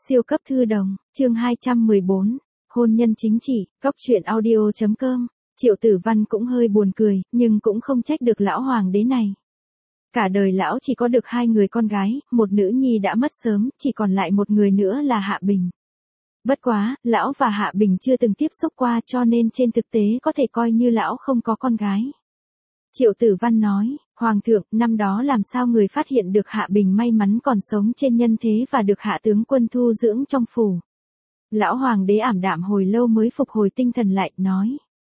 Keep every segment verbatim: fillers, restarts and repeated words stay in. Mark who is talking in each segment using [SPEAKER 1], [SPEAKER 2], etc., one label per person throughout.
[SPEAKER 1] Siêu cấp thư đồng, chương hai trăm mười bốn, hôn nhân chính chỉ, cóc truyện audio chấm com. Triệu Tử Văn cũng hơi buồn cười, nhưng cũng không trách được lão hoàng đế này. Cả đời lão chỉ có được hai người con gái, một nữ nhi đã mất sớm, chỉ còn lại một người nữa là Hạ Bình. Bất quá, lão và Hạ Bình chưa từng tiếp xúc qua cho nên trên thực tế có thể coi như lão không có con gái. Triệu Tử Văn nói, Hoàng thượng, năm đó làm sao người phát hiện được Hạ Bình may mắn còn sống trên nhân thế và được Hạ tướng quân thu dưỡng trong phủ. Lão Hoàng đế ảm đạm hồi lâu mới phục hồi tinh thần lại, nói.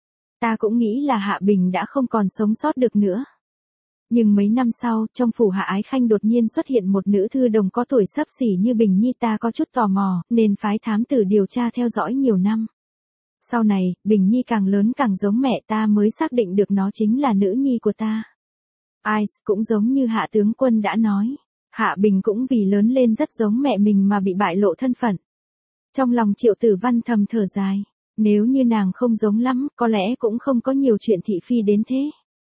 [SPEAKER 1] Ta cũng nghĩ là Hạ Bình đã không còn sống sót được nữa. Nhưng mấy năm sau, trong phủ Hạ Ái Khanh đột nhiên xuất hiện một nữ thư đồng có tuổi xấp xỉ như Bình Nhi, ta có chút tò mò, nên phái thám tử điều tra theo dõi nhiều năm. Sau này, Bình Nhi càng lớn càng giống mẹ, ta mới xác định được nó chính là nữ nhi của ta. Ai, cũng giống như Hạ tướng quân đã nói. Hạ Bình cũng vì lớn lên rất giống mẹ mình mà bị bại lộ thân phận. Trong lòng Triệu Tử Văn thầm thở dài. Nếu như nàng không giống lắm, có lẽ cũng không có nhiều chuyện thị phi đến thế.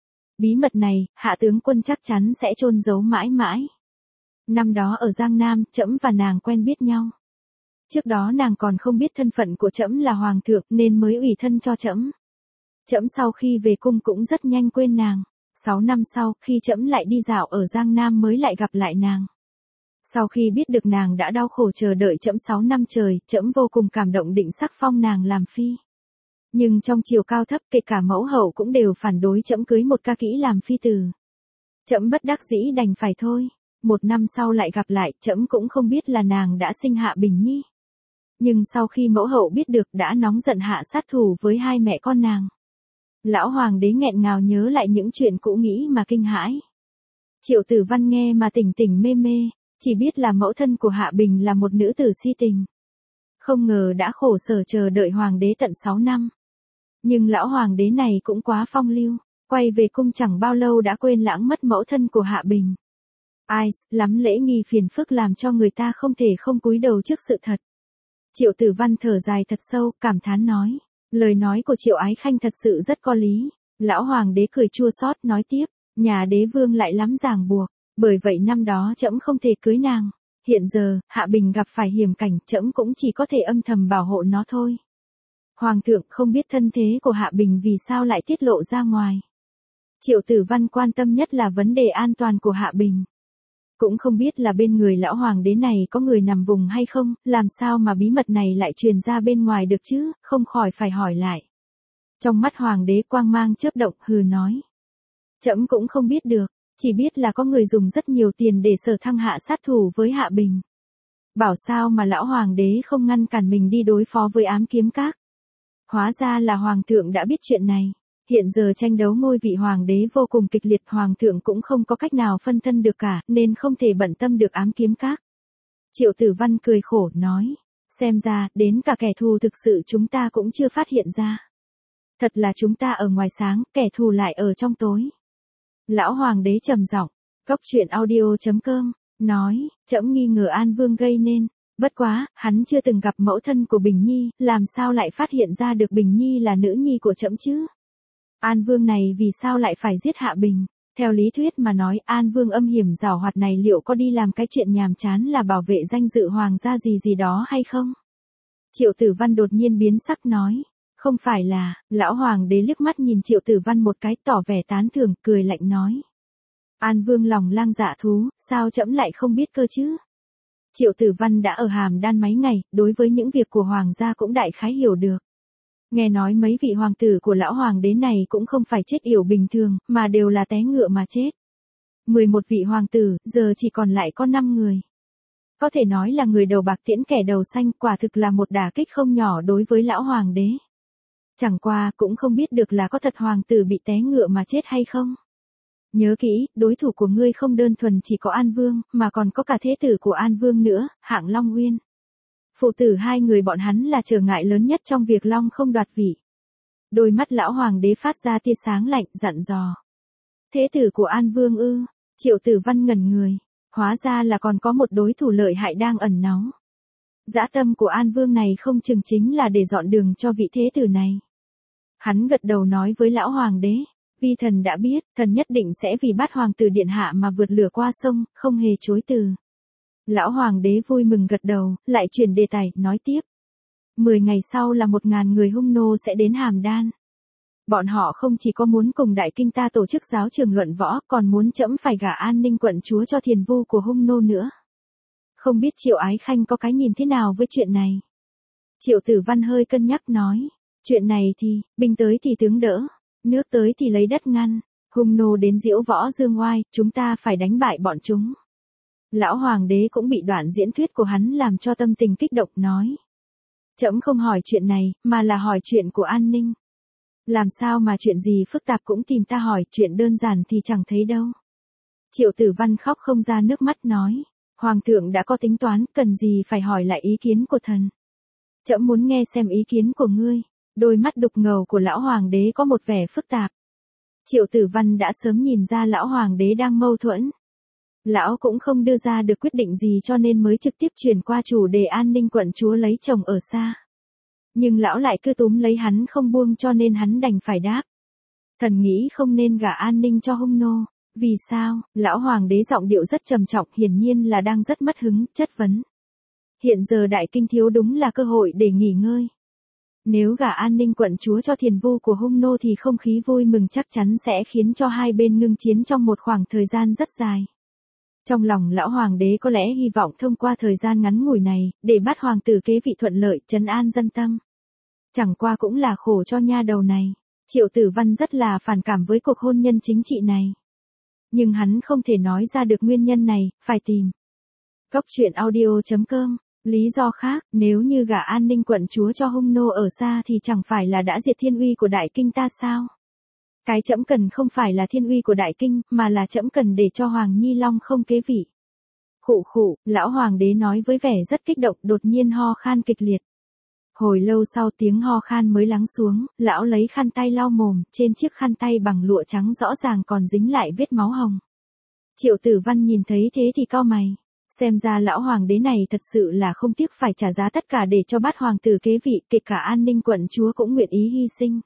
[SPEAKER 1] Bí mật này, Hạ tướng quân chắc chắn sẽ chôn giấu mãi mãi. Năm đó ở Giang Nam, trẫm và nàng quen biết nhau. Trước đó nàng còn không biết thân phận của trẫm là hoàng thượng nên mới ủy thân cho trẫm. Trẫm sau khi về cung cũng rất nhanh quên nàng. Sáu năm sau, khi trẫm lại đi dạo ở Giang Nam mới lại gặp lại nàng. Sau khi biết được nàng đã đau khổ chờ đợi trẫm sáu năm trời, trẫm vô cùng cảm động định sắc phong nàng làm phi. Nhưng trong triều cao thấp, kể cả mẫu hậu cũng đều phản đối trẫm cưới một ca kỹ làm phi tử. Trẫm bất đắc dĩ đành phải thôi. Một năm sau lại gặp lại, trẫm cũng không biết là nàng đã sinh Hạ Bình Nhi. Nhưng sau khi mẫu hậu biết được đã nóng giận hạ sát thủ với hai mẹ con nàng. Lão hoàng đế nghẹn ngào nhớ lại những chuyện cũ nghĩ mà kinh hãi. Triệu Tử Văn nghe mà tỉnh tỉnh mê mê, chỉ biết là mẫu thân của Hạ Bình là một nữ tử si tình. Không ngờ đã khổ sở chờ đợi hoàng đế tận sáu năm. Nhưng lão hoàng đế này cũng quá phong lưu, quay về cung chẳng bao lâu đã quên lãng mất mẫu thân của Hạ Bình. Ai, lắm lễ nghi phiền phức làm cho người ta không thể không cúi đầu trước sự thật. Triệu Tử Văn thở dài thật sâu, cảm thán nói. Lời nói của Triệu Ái Khanh thật sự rất có lý. Lão hoàng đế cười chua xót nói tiếp, nhà đế vương lại lắm ràng buộc, bởi vậy năm đó trẫm không thể cưới nàng. Hiện giờ, Hạ Bình gặp phải hiểm cảnh, trẫm cũng chỉ có thể âm thầm bảo hộ nó thôi. Hoàng thượng không biết thân thế của Hạ Bình vì sao lại tiết lộ ra ngoài. Triệu Tử Văn quan tâm nhất là vấn đề an toàn của Hạ Bình. Cũng không biết là bên người lão hoàng đế này có người nằm vùng hay không, làm sao mà bí mật này lại truyền ra bên ngoài được chứ, không khỏi phải hỏi lại. Trong mắt hoàng đế quang mang chớp động, hừ nói. Trẫm cũng không biết được, chỉ biết là có người dùng rất nhiều tiền để Sở Thăng hạ sát thủ với Hạ Bình. Bảo sao mà lão hoàng đế không ngăn cản mình đi đối phó với ám kiếm các. Hóa ra là hoàng thượng đã biết chuyện này. Hiện giờ tranh đấu ngôi vị hoàng đế vô cùng kịch liệt, hoàng thượng cũng không có cách nào phân thân được cả, nên không thể bận tâm được ám kiếm các. Triệu Tử Văn cười khổ, nói, xem ra, đến cả kẻ thù thực sự chúng ta cũng chưa phát hiện ra. Thật là chúng ta ở ngoài sáng, kẻ thù lại ở trong tối. Lão hoàng đế trầm giọng, cóc truyện audio chấm com, nói, trẫm nghi ngờ An Vương gây nên. Bất quá, hắn chưa từng gặp mẫu thân của Bình Nhi, làm sao lại phát hiện ra được Bình Nhi là nữ nhi của trẫm chứ? An Vương này vì sao lại phải giết Hạ Bình? Theo lý thuyết mà nói, An Vương âm hiểm giảo hoạt này liệu có đi làm cái chuyện nhàm chán là bảo vệ danh dự hoàng gia gì gì đó hay không? Triệu Tử Văn đột nhiên biến sắc nói. Không phải là, lão hoàng đế liếc mắt nhìn Triệu Tử Văn một cái tỏ vẻ tán thưởng, cười lạnh nói. An Vương lòng lang dạ thú, sao trẫm lại không biết cơ chứ? Triệu Tử Văn đã ở Hàm Đan mấy ngày, đối với những việc của hoàng gia cũng đại khái hiểu được. Nghe nói mấy vị hoàng tử của lão hoàng đế này cũng không phải chết yểu bình thường, mà đều là té ngựa mà chết. mười một vị hoàng tử, giờ chỉ còn lại có năm người. Có thể nói là người đầu bạc tiễn kẻ đầu xanh, quả thực là một đả kích không nhỏ đối với lão hoàng đế. Chẳng qua, cũng không biết được là có thật hoàng tử bị té ngựa mà chết hay không. Nhớ kỹ, đối thủ của ngươi không đơn thuần chỉ có An Vương, mà còn có cả thế tử của An Vương nữa, Hạng Long Uyên. Phụ tử hai người bọn hắn là trở ngại lớn nhất trong việc Long không đoạt vị. Đôi mắt lão hoàng đế phát ra tia sáng lạnh, dặn dò. Thế tử của An Vương ư? Triệu Tử Văn ngẩn người. Hóa ra là còn có một đối thủ lợi hại đang ẩn náu. Dã tâm của An Vương này không chừng chính là để dọn đường cho vị thế tử này. Hắn gật đầu nói với lão hoàng đế. Vi thần đã biết, thần nhất định sẽ vì bắt hoàng tử điện hạ mà vượt lửa qua sông, không hề chối từ. Lão hoàng đế vui mừng gật đầu, lại chuyển đề tài, nói tiếp. Mười ngày sau là một ngàn người Hung nô sẽ đến Hàm Đan. Bọn họ không chỉ có muốn cùng đại kinh ta tổ chức giáo trường luận võ, còn muốn trẫm phải gả An Ninh quận chúa cho thiền vu của Hung nô nữa. Không biết Triệu Ái Khanh có cái nhìn thế nào với chuyện này? Triệu Tử Văn hơi cân nhắc nói. Chuyện này thì, binh tới thì tướng đỡ, nước tới thì lấy đất ngăn. Hung nô đến diễu võ dương oai, chúng ta phải đánh bại bọn chúng. Lão hoàng đế cũng bị đoạn diễn thuyết của hắn làm cho tâm tình kích động nói. Trẫm không hỏi chuyện này, mà là hỏi chuyện của An Ninh. Làm sao mà chuyện gì phức tạp cũng tìm ta hỏi, chuyện đơn giản thì chẳng thấy đâu. Triệu Tử Văn khóc không ra nước mắt nói. Hoàng thượng đã có tính toán, cần gì phải hỏi lại ý kiến của thần. Trẫm muốn nghe xem ý kiến của ngươi. Đôi mắt đục ngầu của lão hoàng đế có một vẻ phức tạp. Triệu Tử Văn đã sớm nhìn ra lão hoàng đế đang mâu thuẫn. Lão cũng không đưa ra được quyết định gì cho nên mới trực tiếp chuyển qua chủ đề An Ninh quận chúa lấy chồng ở xa. Nhưng lão lại cứ túm lấy hắn không buông cho nên hắn đành phải đáp. Thần nghĩ không nên gả An Ninh cho Hung nô. Vì sao? Lão hoàng đế giọng điệu rất trầm trọng, hiển nhiên là đang rất mất hứng, chất vấn. Hiện giờ đại kinh thiếu đúng là cơ hội để nghỉ ngơi. Nếu gả An Ninh quận chúa cho thiền vu của Hung nô thì không khí vui mừng chắc chắn sẽ khiến cho hai bên ngưng chiến trong một khoảng thời gian rất dài. Trong lòng lão hoàng đế có lẽ hy vọng thông qua thời gian ngắn ngủi này, để bắt hoàng tử kế vị thuận lợi, trấn an dân tâm. Chẳng qua cũng là khổ cho nha đầu này. Triệu Tử Văn rất là phản cảm với cuộc hôn nhân chính trị này. Nhưng hắn không thể nói ra được nguyên nhân này, phải tìm. Cốc truyện audio chấm com. Lý do khác, nếu như gả An Ninh quận chúa cho Hung nô ở xa thì chẳng phải là đã diệt thiên uy của đại kinh ta sao? Cái trẫm cần không phải là thiên uy của đại kinh, mà là trẫm cần để cho Hoàng Nhi Long không kế vị. Khụ khụ, lão hoàng đế nói với vẻ rất kích động, đột nhiên ho khan kịch liệt. Hồi lâu sau tiếng ho khan mới lắng xuống, lão lấy khăn tay lau mồm, trên chiếc khăn tay bằng lụa trắng rõ ràng còn dính lại vết máu hồng. Triệu Tử Văn nhìn thấy thế thì cau mày. Xem ra lão hoàng đế này thật sự là không tiếc phải trả giá tất cả để cho bắt hoàng tử kế vị, kể cả An Ninh quận chúa cũng nguyện ý hy sinh.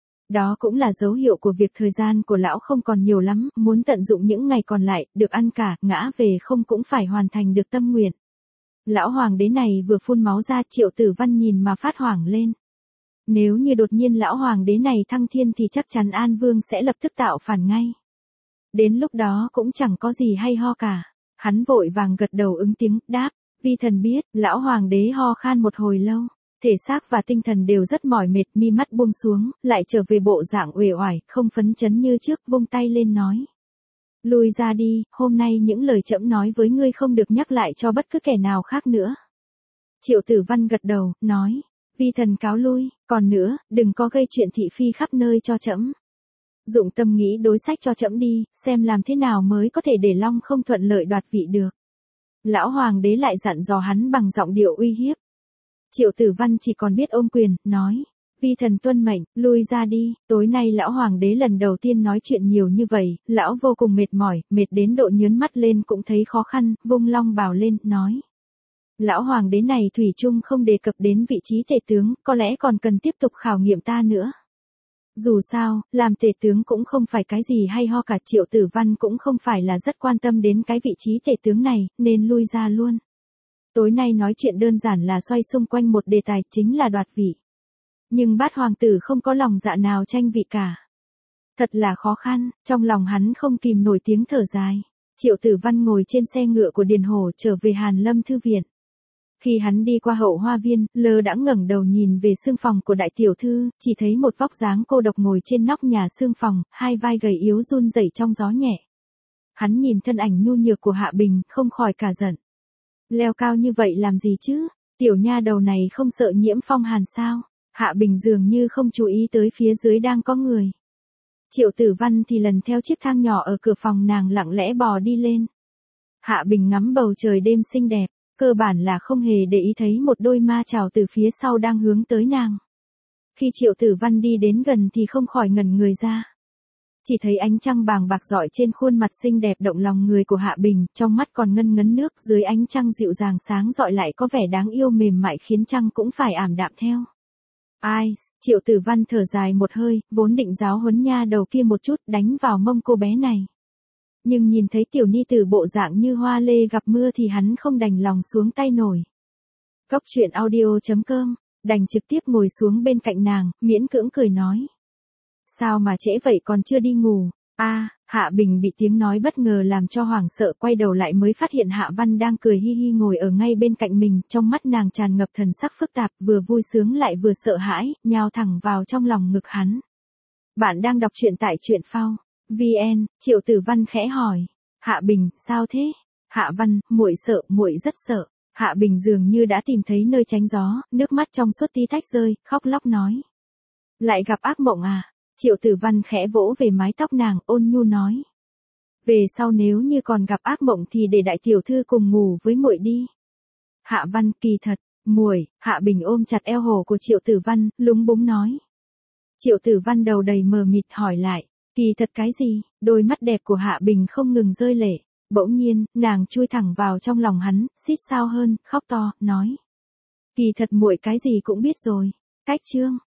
[SPEAKER 1] Đó cũng là dấu hiệu của việc thời gian của lão không còn nhiều lắm, muốn tận dụng những ngày còn lại, được ăn cả, ngã về không cũng phải hoàn thành được tâm nguyện. Lão hoàng đế này vừa phun máu ra, Triệu Tử Văn nhìn mà phát hoảng lên. Nếu như đột nhiên lão hoàng đế này thăng thiên thì chắc chắn An Vương sẽ lập tức tạo phản ngay. Đến lúc đó cũng chẳng có gì hay ho cả. Hắn vội vàng gật đầu ứng tiếng, đáp, vi thần biết. Lão hoàng đế ho khan một hồi lâu, thể xác và tinh thần đều rất mỏi mệt, mi mắt buông xuống, lại trở về bộ dạng uể oải, không phấn chấn như trước, vung tay lên nói. Lui ra đi, hôm nay những lời trẫm nói với ngươi không được nhắc lại cho bất cứ kẻ nào khác nữa. Triệu Tử Văn gật đầu, nói, vi thần cáo lui, còn nữa, đừng có gây chuyện thị phi khắp nơi cho trẫm. Dụng tâm nghĩ đối sách cho trẫm đi, xem làm thế nào mới có thể để Long không thuận lợi đoạt vị được. Lão hoàng đế lại dặn dò hắn bằng giọng điệu uy hiếp. Triệu Tử Văn chỉ còn biết ôm quyền, nói, vi thần tuân mệnh, lui ra đi. Tối nay lão hoàng đế lần đầu tiên nói chuyện nhiều như vậy, lão vô cùng mệt mỏi, mệt đến độ nhớn mắt lên cũng thấy khó khăn, vung long bào lên, nói. Lão hoàng đế này thủy chung không đề cập đến vị trí tể tướng, có lẽ còn cần tiếp tục khảo nghiệm ta nữa. Dù sao, làm tể tướng cũng không phải cái gì hay ho cả. Triệu Tử Văn cũng không phải là rất quan tâm đến cái vị trí tể tướng này, nên lui ra luôn. Tối nay nói chuyện đơn giản là xoay xung quanh một đề tài, chính là đoạt vị. Nhưng bát hoàng tử không có lòng dạ nào tranh vị cả. Thật là khó khăn, trong lòng hắn không kìm nổi tiếng thở dài. Triệu Tử Văn ngồi trên xe ngựa của Điền Hổ trở về Hàn Lâm Thư Viện. Khi hắn đi qua hậu hoa viên, lơ đãng ngẩng đầu nhìn về xương phòng của đại tiểu thư, chỉ thấy một vóc dáng cô độc ngồi trên nóc nhà xương phòng, hai vai gầy yếu run rẩy trong gió nhẹ. Hắn nhìn thân ảnh nhu nhược của Hạ Bình, không khỏi cả giận. Leo cao như vậy làm gì chứ? Tiểu nha đầu này không sợ nhiễm phong hàn sao? Hạ Bình dường như không chú ý tới phía dưới đang có người. Triệu Tử Văn thì lần theo chiếc thang nhỏ ở cửa phòng nàng lặng lẽ bò đi lên. Hạ Bình ngắm bầu trời đêm xinh đẹp, cơ bản là không hề để ý thấy một đôi ma trảo từ phía sau đang hướng tới nàng. Khi Triệu Tử Văn đi đến gần thì không khỏi ngẩn người ra. Chỉ thấy ánh trăng bàng bạc rọi trên khuôn mặt xinh đẹp động lòng người của Hạ Bình, trong mắt còn ngân ngấn nước, dưới ánh trăng dịu dàng sáng rọi lại có vẻ đáng yêu mềm mại khiến trăng cũng phải ảm đạm theo. Ai, Triệu Tử Văn thở dài một hơi, vốn định giáo huấn nha đầu kia một chút, đánh vào mông cô bé này. nhưng nhìn thấy tiểu ni tử bộ dạng như hoa lê gặp mưa thì hắn không đành lòng xuống tay nổi. Cốc truyện audio chấm com, đành trực tiếp ngồi xuống bên cạnh nàng, miễn cưỡng cười nói. Sao mà trễ vậy còn chưa đi ngủ? A, Hạ Bình bị tiếng nói bất ngờ làm cho hoảng sợ, quay đầu lại mới phát hiện Hạ Văn đang cười hi hi ngồi ở ngay bên cạnh mình, trong mắt nàng tràn ngập thần sắc phức tạp, vừa vui sướng lại vừa sợ hãi, nhào thẳng vào trong lòng ngực hắn. Bạn đang đọc truyện tại truyện phao vn, Triệu Tử Văn khẽ hỏi. Hạ Bình, sao thế? Hạ Văn, muội sợ, muội rất sợ. Hạ Bình dường như đã tìm thấy nơi tránh gió, nước mắt trong suốt tí tách rơi, khóc lóc nói. Lại gặp ác mộng à? Triệu Tử Văn khẽ vỗ về mái tóc nàng, ôn nhu nói. Về sau nếu như còn gặp ác mộng thì để đại tiểu thư cùng ngủ với muội đi. Hạ Văn, kỳ thật, muội. Hạ Bình ôm chặt eo hổ của Triệu Tử Văn, lúng búng nói. Triệu Tử Văn đầu đầy mờ mịt hỏi lại, kỳ thật cái gì? Đôi mắt đẹp của Hạ Bình không ngừng rơi lệ. Bỗng nhiên, nàng chui thẳng vào trong lòng hắn, xít sao hơn, khóc to, nói. Kỳ thật muội cái gì cũng biết rồi. Cách chương.